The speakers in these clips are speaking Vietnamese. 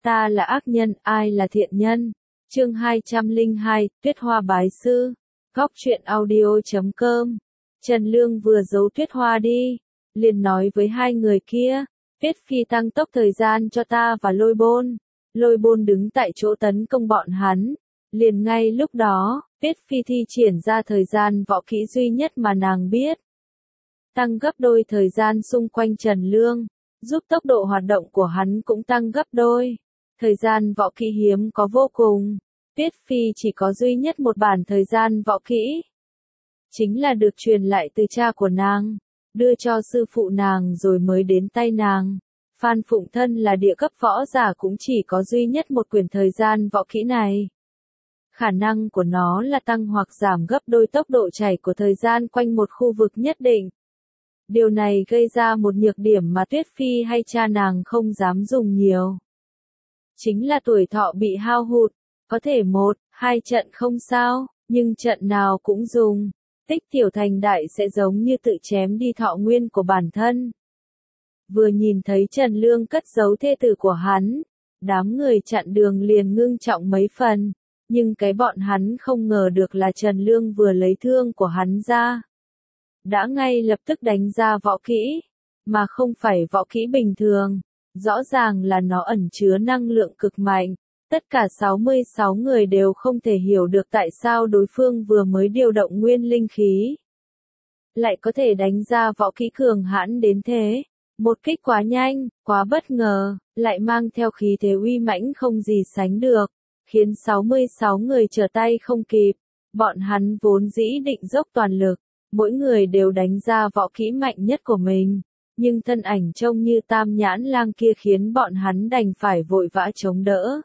ta là ác nhân, ai là thiện nhân? Chương 202, Tuyết Hoa bái sư. Góc truyện audio.com. Trần Lương vừa giấu Tuyết Hoa đi, liền nói với hai người kia, Tuyết Phi tăng tốc thời gian cho ta và Lôi Bôn. Lôi Bôn đứng tại chỗ tấn công bọn hắn. Liền ngay lúc đó, Tuyết Phi thi triển ra thời gian võ kỹ duy nhất mà nàng biết. Tăng gấp đôi thời gian xung quanh Trần Lương, giúp tốc độ hoạt động của hắn cũng tăng gấp đôi. Thời gian võ kỹ hiếm có vô cùng. Tuyết Phi chỉ có duy nhất một bản thời gian võ kỹ. Chính là được truyền lại từ cha của nàng, đưa cho sư phụ nàng rồi mới đến tay nàng. Phan Phụng thân là địa cấp võ giả cũng chỉ có duy nhất một quyển thời gian võ kỹ này. Khả năng của nó là tăng hoặc giảm gấp đôi tốc độ chảy của thời gian quanh một khu vực nhất định. Điều này gây ra một nhược điểm mà Tuyết Phi hay cha nàng không dám dùng nhiều. Chính là tuổi thọ bị hao hụt, có thể 1, 2 trận không sao, nhưng trận nào cũng dùng. Tích tiểu thành đại sẽ giống như tự chém đi thọ nguyên của bản thân. Vừa nhìn thấy Trần Lương cất giấu thê tử của hắn, đám người chặn đường liền ngưng trọng mấy phần, nhưng cái bọn hắn không ngờ được là Trần Lương vừa lấy thương của hắn ra. Đã ngay lập tức đánh ra võ kỹ, mà không phải võ kỹ bình thường, rõ ràng là nó ẩn chứa năng lượng cực mạnh. Tất cả 66 người đều không thể hiểu được tại sao đối phương vừa mới điều động nguyên linh khí, lại có thể đánh ra võ kỹ cường hãn đến thế. Một kích quá nhanh, quá bất ngờ, lại mang theo khí thế uy mãnh không gì sánh được, khiến 66 người trở tay không kịp. Bọn hắn vốn dĩ định dốc toàn lực, mỗi người đều đánh ra võ kỹ mạnh nhất của mình, nhưng thân ảnh trông như Tam Nhãn Lang kia khiến bọn hắn đành phải vội vã chống đỡ.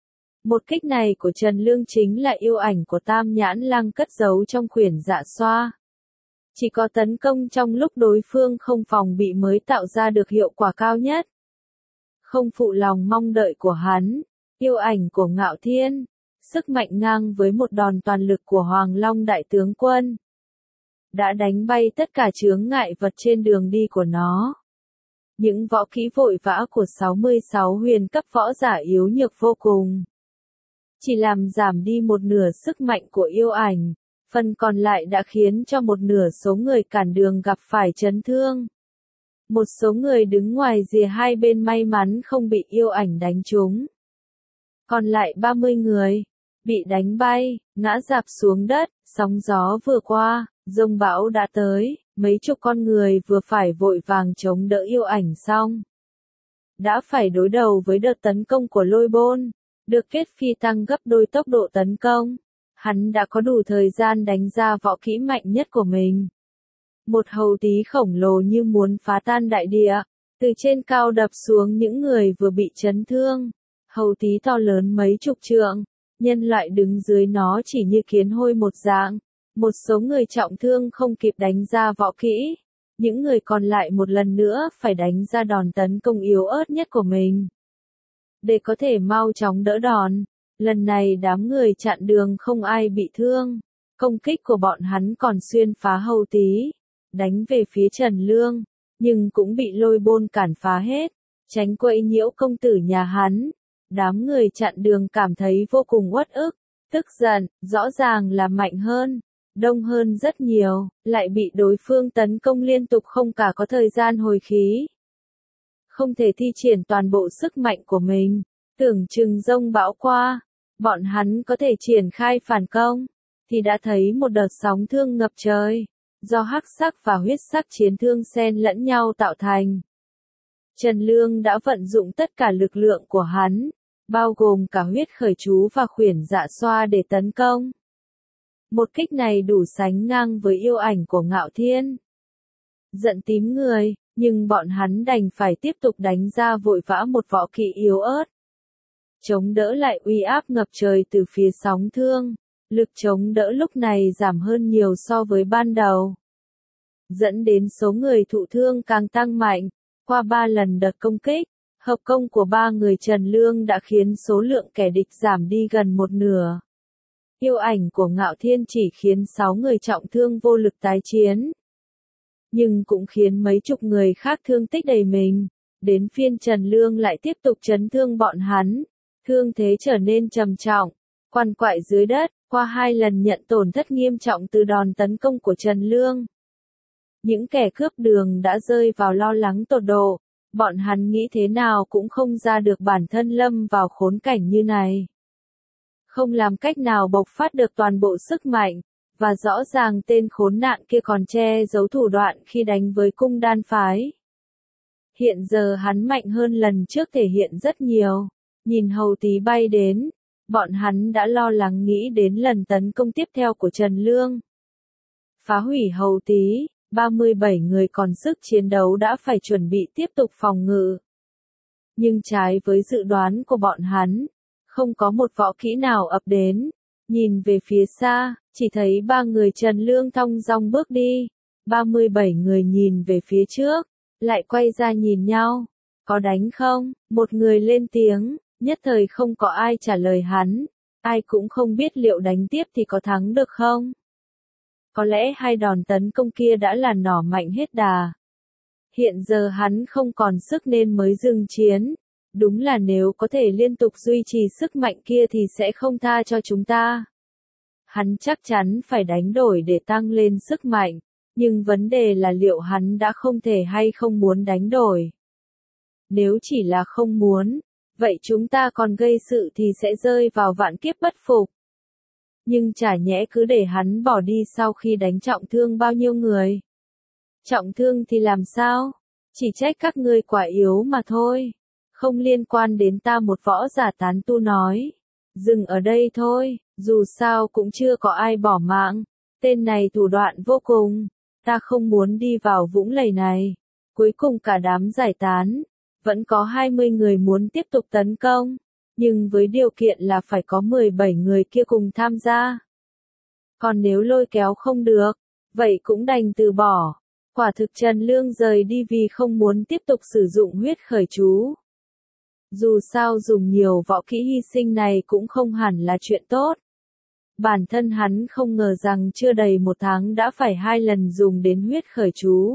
Một kích này của Trần Lương chính là yêu ảnh của Tam Nhãn Lang cất giấu trong quyển Dạ Xoa. Chỉ có tấn công trong lúc đối phương không phòng bị mới tạo ra được hiệu quả cao nhất. Không phụ lòng mong đợi của hắn, yêu ảnh của Ngạo Thiên, sức mạnh ngang với một đòn toàn lực của Hoàng Long Đại Tướng Quân, đã đánh bay tất cả chướng ngại vật trên đường đi của nó. Những võ kỹ vội vã của 66 huyền cấp võ giả yếu nhược vô cùng, chỉ làm giảm đi một nửa sức mạnh của yêu ảnh, phần còn lại đã khiến cho một nửa số người cản đường gặp phải chấn thương. Một số người đứng ngoài rìa hai bên may mắn không bị yêu ảnh đánh trúng. Còn lại 30 người, bị đánh bay, ngã rạp xuống đất, sóng gió vừa qua, dông bão đã tới, mấy chục con người vừa phải vội vàng chống đỡ yêu ảnh xong. Đã phải đối đầu với đợt tấn công của Lôi Bôn, được Kết Phi tăng gấp đôi tốc độ tấn công. Hắn đã có đủ thời gian đánh ra võ kỹ mạnh nhất của mình. Một hầu tí khổng lồ như muốn phá tan đại địa, từ trên cao đập xuống những người vừa bị chấn thương. Hầu tí to lớn mấy chục trượng, nhân loại đứng dưới nó chỉ như kiến hôi một dạng. Một số người trọng thương không kịp đánh ra võ kỹ, những người còn lại một lần nữa phải đánh ra đòn tấn công yếu ớt nhất của mình. Để có thể mau chóng đỡ đòn, lần này đám người chặn đường không ai bị thương. Công kích của bọn hắn còn xuyên phá hầu tí, đánh về phía Trần Lương, nhưng cũng bị Lôi Bôn cản phá hết, tránh quấy nhiễu công tử nhà hắn. Đám người chặn đường cảm thấy vô cùng uất ức, tức giận, rõ ràng là mạnh hơn, đông hơn rất nhiều, lại bị đối phương tấn công liên tục không cả có thời gian hồi khí. Không thể thi triển toàn bộ sức mạnh của mình, tưởng chừng dông bão qua, bọn hắn có thể triển khai phản công, thì đã thấy một đợt sóng thương ngập trời, do hắc sắc và huyết sắc chiến thương xen lẫn nhau tạo thành. Trần Lương đã vận dụng tất cả lực lượng của hắn, bao gồm cả huyết khởi chú và khuyển Dạ Xoa để tấn công. Một kích này đủ sánh ngang với yêu ảnh của Ngạo Thiên. Giận tím người, nhưng bọn hắn đành phải tiếp tục đánh ra vội vã một võ kỹ yếu ớt. Chống đỡ lại uy áp ngập trời từ phía sóng thương, lực chống đỡ lúc này giảm hơn nhiều so với ban đầu. Dẫn đến số người thụ thương càng tăng mạnh, qua 3 lần đợt công kích, hợp công của 3 người Trần Lương đã khiến số lượng kẻ địch giảm đi gần một nửa. Yêu ảnh của Ngạo Thiên chỉ khiến 6 người trọng thương vô lực tái chiến, nhưng cũng khiến mấy chục người khác thương tích đầy mình. Đến phiên Trần Lương lại tiếp tục chấn thương bọn hắn, Thương thế trở nên trầm trọng, quằn quại dưới đất, qua 2 lần nhận tổn thất nghiêm trọng từ đòn tấn công của Trần Lương. Những kẻ cướp đường đã rơi vào lo lắng tột độ, bọn hắn nghĩ thế nào cũng không ra được bản thân lâm vào khốn cảnh như này. Không làm cách nào bộc phát được toàn bộ sức mạnh, và rõ ràng tên khốn nạn kia còn che giấu thủ đoạn khi đánh với cung đan phái. Hiện giờ hắn mạnh hơn lần trước thể hiện rất nhiều, nhìn Hầu Tý bay đến, bọn hắn đã lo lắng nghĩ đến lần tấn công tiếp theo của Trần Lương. Phá hủy Hầu Tý, 37 người còn sức chiến đấu đã phải chuẩn bị tiếp tục phòng ngự. Nhưng trái với dự đoán của bọn hắn, không có một võ kỹ nào ập đến. Nhìn về phía xa, chỉ thấy 3 người Trần Lương thong dong bước đi. 37 người nhìn về phía trước, lại quay ra nhìn nhau. Có đánh không? Một người lên tiếng, nhất thời không có ai trả lời hắn. Ai cũng không biết liệu đánh tiếp thì có thắng được không? Có lẽ 2 đòn tấn công kia đã là nỏ mạnh hết đà. Hiện giờ hắn không còn sức nên mới dừng chiến. Đúng là nếu có thể liên tục duy trì sức mạnh kia thì sẽ không tha cho chúng ta. Hắn chắc chắn phải đánh đổi để tăng lên sức mạnh, nhưng vấn đề là liệu hắn đã không thể hay không muốn đánh đổi. Nếu chỉ là không muốn, vậy chúng ta còn gây sự thì sẽ rơi vào vạn kiếp bất phục. Nhưng chả nhẽ cứ để hắn bỏ đi sau khi đánh trọng thương bao nhiêu người. Trọng thương thì làm sao? Chỉ trách các ngươi quá yếu mà thôi. Không liên quan đến ta, một võ giả tán tu nói. Dừng ở đây thôi, dù sao cũng chưa có ai bỏ mạng. Tên này thủ đoạn vô cùng. Ta không muốn đi vào vũng lầy này. Cuối cùng cả đám giải tán. Vẫn có 20 người muốn tiếp tục tấn công. Nhưng với điều kiện là phải có 17 người kia cùng tham gia. Còn nếu lôi kéo không được, vậy cũng đành từ bỏ. Quả thực Trần Lương rời đi vì không muốn tiếp tục sử dụng huyết khởi chú. Dù sao dùng nhiều võ kỹ hy sinh này cũng không hẳn là chuyện tốt. Bản thân hắn không ngờ rằng chưa đầy 1 tháng đã phải 2 lần dùng đến huyết khởi chú.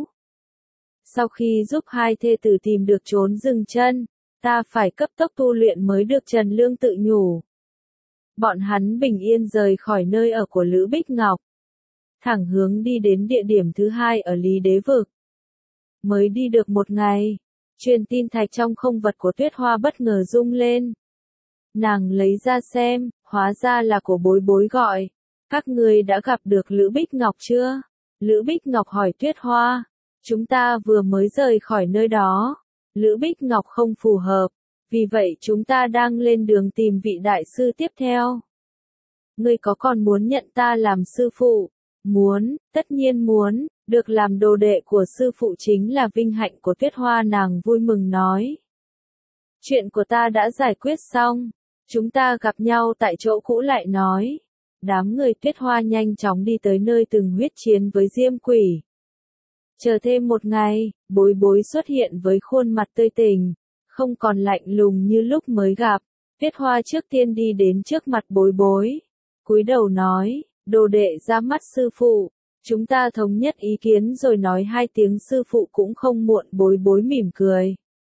Sau khi giúp 2 thê tử tìm được trốn dừng chân, ta phải cấp tốc tu luyện mới được, Trần Lương tự nhủ. Bọn hắn bình yên rời khỏi nơi ở của Lữ Bích Ngọc. Thẳng hướng đi đến địa điểm thứ 2 ở Lý Đế Vực. Mới đi được 1 ngày, truyền tin thạch trong không vật của Tuyết Hoa bất ngờ rung lên. Nàng lấy ra xem, hóa ra là của Bối Bối gọi. Các ngươi đã gặp được Lữ Bích Ngọc chưa? Lữ Bích Ngọc hỏi Tuyết Hoa. Chúng ta vừa mới rời khỏi nơi đó. Lữ Bích Ngọc không phù hợp. Vì vậy chúng ta đang lên đường tìm vị đại sư tiếp theo. Ngươi có còn muốn nhận ta làm sư phụ? Muốn, tất nhiên muốn, được làm đồ đệ của sư phụ chính là vinh hạnh của Tuyết Hoa, nàng vui mừng nói. Chuyện của ta đã giải quyết xong, chúng ta gặp nhau tại chỗ cũ lại nói. Đám người Tuyết Hoa nhanh chóng đi tới nơi từng huyết chiến với Diêm Quỷ. Chờ thêm 1 ngày, Bối Bối xuất hiện với khuôn mặt tươi tỉnh, không còn lạnh lùng như lúc mới gặp. Tuyết Hoa trước tiên đi đến trước mặt Bối Bối, cúi đầu nói, đồ đệ ra mắt sư phụ, chúng ta thống nhất ý kiến rồi nói 2 tiếng sư phụ cũng không muộn. Bối Bối mỉm cười.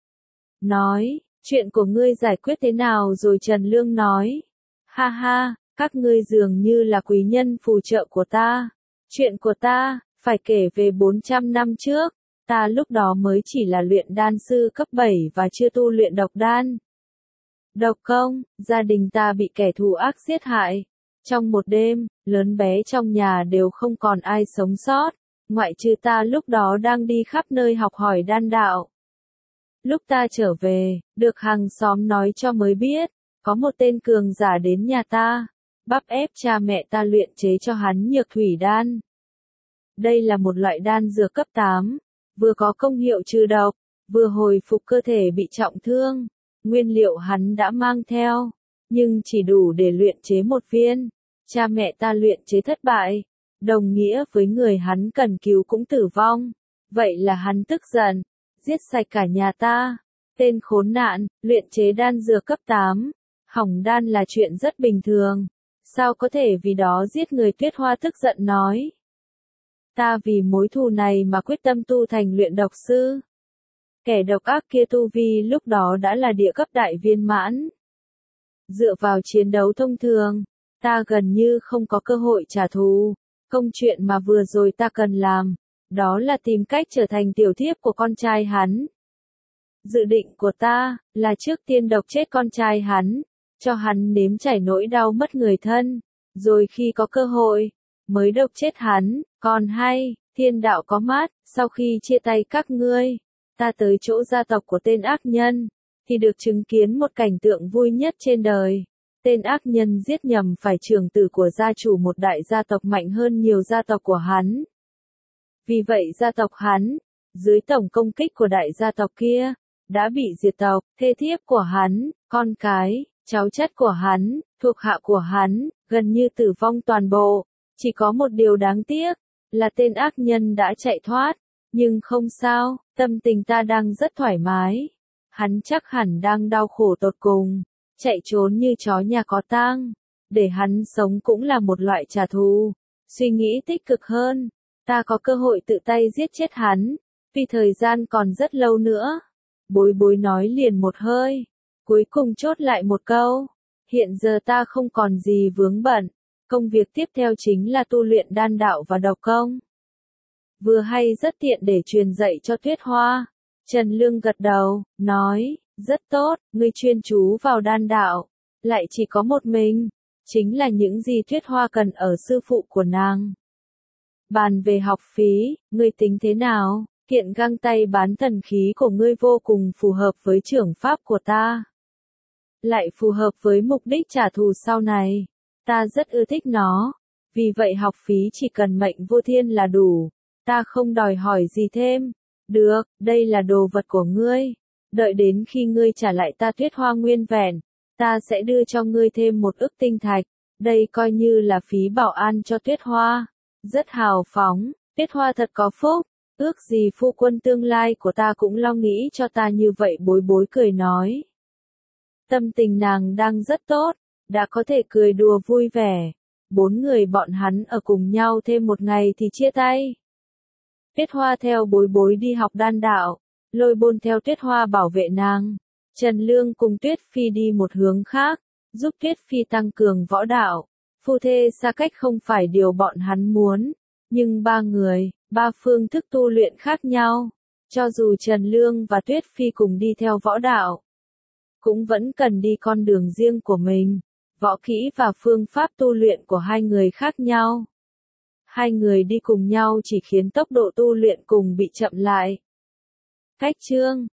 Nói, chuyện của ngươi giải quyết thế nào rồi? Trần Lương nói. Ha ha, các ngươi dường như là quý nhân phù trợ của ta. Chuyện của ta, phải kể về 400 năm trước. Ta lúc đó mới chỉ là luyện đan sư cấp 7 và chưa tu luyện độc đan. Độc công, gia đình ta bị kẻ thù ác giết hại. Trong một đêm, lớn bé trong nhà đều không còn ai sống sót, ngoại trừ ta lúc đó đang đi khắp nơi học hỏi đan đạo. Lúc ta trở về, được hàng xóm nói cho mới biết, có một tên cường giả đến nhà ta, bắp ép cha mẹ ta luyện chế cho hắn nhược thủy đan. Đây là một loại đan dược cấp 8, vừa có công hiệu trừ độc, vừa hồi phục cơ thể bị trọng thương. Nguyên liệu hắn đã mang theo, nhưng chỉ đủ để luyện chế 1 viên. Cha mẹ ta luyện chế thất bại, đồng nghĩa với người hắn cần cứu cũng tử vong. Vậy là hắn tức giận, giết sạch cả nhà ta. Tên khốn nạn, luyện chế đan dược cấp 8, hỏng đan là chuyện rất bình thường. Sao có thể vì đó giết người? Tuyết Hoa tức giận nói. Ta vì mối thù này mà quyết tâm tu thành luyện độc sư. Kẻ độc ác kia tu vi lúc đó đã là địa cấp đại viên mãn. Dựa vào chiến đấu thông thường, ta gần như không có cơ hội trả thù. Công chuyện mà vừa rồi ta cần làm, đó là tìm cách trở thành tiểu thiếp của con trai hắn. Dự định của ta là trước tiên độc chết con trai hắn, cho hắn nếm trải nỗi đau mất người thân, rồi khi có cơ hội, mới độc chết hắn. Còn hay, thiên đạo có mắt, sau khi chia tay các ngươi, ta tới chỗ gia tộc của tên ác nhân, thì được chứng kiến một cảnh tượng vui nhất trên đời. Tên ác nhân giết nhầm phải trưởng tử của gia chủ một đại gia tộc mạnh hơn nhiều gia tộc của hắn. Vì vậy gia tộc hắn, dưới tổng công kích của đại gia tộc kia, đã bị diệt tộc. Thê thiếp của hắn, con cái, cháu chắt của hắn, thuộc hạ của hắn, gần như tử vong toàn bộ. Chỉ có một điều đáng tiếc, là tên ác nhân đã chạy thoát. Nhưng không sao, tâm tình ta đang rất thoải mái. Hắn chắc hẳn đang đau khổ tột cùng, chạy trốn như chó nhà có tang. Để hắn sống cũng là một loại trả thù. Suy nghĩ tích cực hơn, ta có cơ hội tự tay giết chết hắn, vì thời gian còn rất lâu nữa. Bối bối nói liền một hơi, cuối cùng chốt lại một câu. Hiện giờ ta không còn gì vướng bận, công việc tiếp theo chính là tu luyện đan đạo và độc công. Vừa hay rất tiện để truyền dạy cho Tuyết Hoa. Trần Lương gật đầu, nói, rất tốt, ngươi chuyên chú vào đan đạo, lại chỉ có một mình, chính là những gì Tuyết Hoa cần ở sư phụ của nàng. Bàn về học phí, ngươi tính thế nào? Kiện găng tay bán thần khí của ngươi vô cùng phù hợp với trưởng pháp của ta. Lại phù hợp với mục đích trả thù sau này. Ta rất ưa thích nó. Vì vậy học phí chỉ cần mệnh vô thiên là đủ. Ta không đòi hỏi gì thêm. Được, đây là đồ vật của ngươi. Đợi đến khi ngươi trả lại ta Tuyết Hoa nguyên vẹn, ta sẽ đưa cho ngươi thêm một ức tinh thạch. Đây coi như là phí bảo an cho Tuyết Hoa. Rất hào phóng, Tuyết Hoa thật có phúc. Ước gì phu quân tương lai của ta cũng lo nghĩ cho ta như vậy. Bối bối cười nói. Tâm tình nàng đang rất tốt, đã có thể cười đùa vui vẻ. 4 người bọn hắn ở cùng nhau thêm một ngày thì chia tay. Tuyết Hoa theo bối bối đi học đan đạo, Lôi Bôn theo Tuyết Hoa bảo vệ nàng. Trần Lương cùng Tuyết Phi đi một hướng khác, giúp Tuyết Phi tăng cường võ đạo. Phu thê xa cách không phải điều bọn hắn muốn, nhưng ba người, ba phương thức tu luyện khác nhau. Cho dù Trần Lương và Tuyết Phi cùng đi theo võ đạo, cũng vẫn cần đi con đường riêng của mình. Võ kỹ và phương pháp tu luyện của hai người khác nhau. Hai người đi cùng nhau chỉ khiến tốc độ tu luyện cùng bị chậm lại. Cách chương